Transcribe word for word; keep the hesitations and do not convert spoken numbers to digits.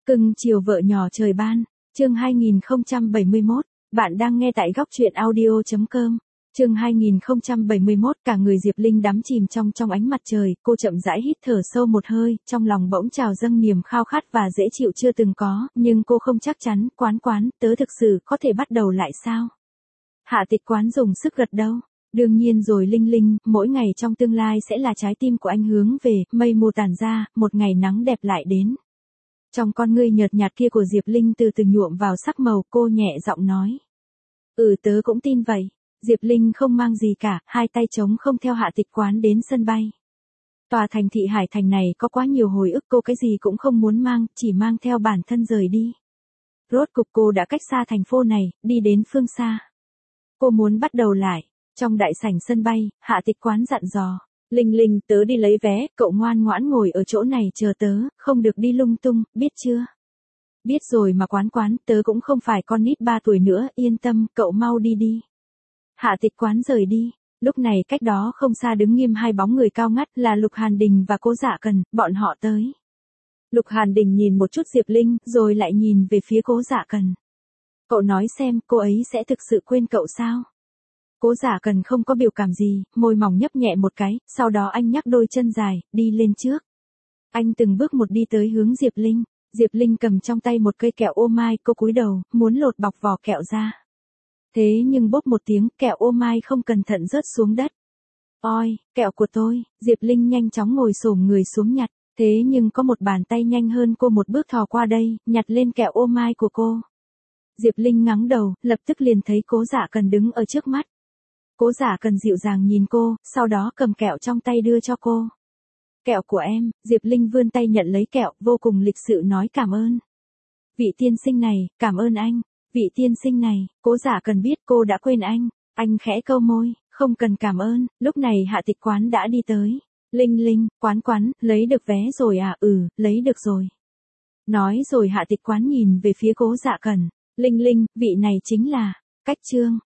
Cưng chiều vợ nhỏ trời ban, chương hai nghìn không trăm bảy mươi mốt, bạn đang nghe tại góc truyện audio.com. Chương hai nghìn không trăm bảy mươi mốt, cả người Diệp Linh đắm chìm trong trong ánh mặt trời, cô chậm rãi hít thở sâu một hơi, trong lòng bỗng trào dâng niềm khao khát và dễ chịu chưa từng có, nhưng cô không chắc chắn, quán quán, tớ thực sự có thể bắt đầu lại sao? Hạ Tịch Quán dùng sức gật đầu. Đương nhiên rồi Linh Linh, mỗi ngày trong tương lai sẽ là trái tim của anh hướng về, mây mù tàn ra, một ngày nắng đẹp lại đến. Trong con ngươi nhợt nhạt kia của Diệp Linh từ từ nhuộm vào sắc màu, cô nhẹ giọng nói. Ừ, tớ cũng tin vậy. Diệp Linh không mang gì cả, hai tay trống không theo Hạ Tịch Quán đến sân bay. Tòa thành thị Hải Thành này có quá nhiều hồi ức, cô cái gì cũng không muốn mang, chỉ mang theo bản thân rời đi. Rốt cục cô đã cách xa thành phố này, đi đến phương xa. Cô muốn bắt đầu lại. Trong đại sảnh sân bay, Hạ Tịch Quán dặn dò. Linh Linh, tớ đi lấy vé, cậu ngoan ngoãn ngồi ở chỗ này chờ tớ, không được đi lung tung, biết chưa? Biết rồi mà Quán Quán, tớ cũng không phải con nít ba tuổi nữa, yên tâm, cậu mau đi đi. Hạ Tịch Quán rời đi. Lúc này cách đó không xa đứng nghiêm hai bóng người cao ngất là Lục Hàn Đình và Cố Dạ Cần, bọn họ tới. Lục Hàn Đình nhìn một chút Diệp Linh, rồi lại nhìn về phía Cố Dạ Cần. Cậu nói xem, cô ấy sẽ thực sự quên cậu sao? Cố Dạ Cần không có biểu cảm gì, môi mỏng nhấp nhẹ một cái, sau đó anh nhắc đôi chân dài, đi lên trước. Anh từng bước một đi tới hướng Diệp Linh. Diệp Linh cầm trong tay một cây kẹo ô mai, cô cúi đầu, muốn lột bọc vỏ kẹo ra. Thế nhưng bốp một tiếng, kẹo ô mai không cẩn thận rớt xuống đất. Oi, kẹo của tôi. Diệp Linh nhanh chóng ngồi xổm người xuống nhặt. Thế nhưng có một bàn tay nhanh hơn cô một bước thò qua đây, nhặt lên kẹo ô mai của cô. Diệp Linh ngẩng đầu, lập tức liền thấy Cố Dạ Cần đứng ở trước mắt. Cố Dạ Cần dịu dàng nhìn cô, sau đó cầm kẹo trong tay đưa cho cô. Kẹo của em. Diệp Linh vươn tay nhận lấy kẹo, vô cùng lịch sự nói cảm ơn. Vị tiên sinh này, cảm ơn anh. Vị tiên sinh này, Cố Dạ Cần biết cô đã quên anh. Anh khẽ câu môi, không cần cảm ơn. Lúc này Hạ Tịch Quán đã đi tới. Linh Linh, Quán Quán, lấy được vé rồi à? Ừ, lấy được rồi. Nói rồi Hạ Tịch Quán nhìn về phía Cố Dạ Cần. Linh Linh, vị này chính là, Cách Trương.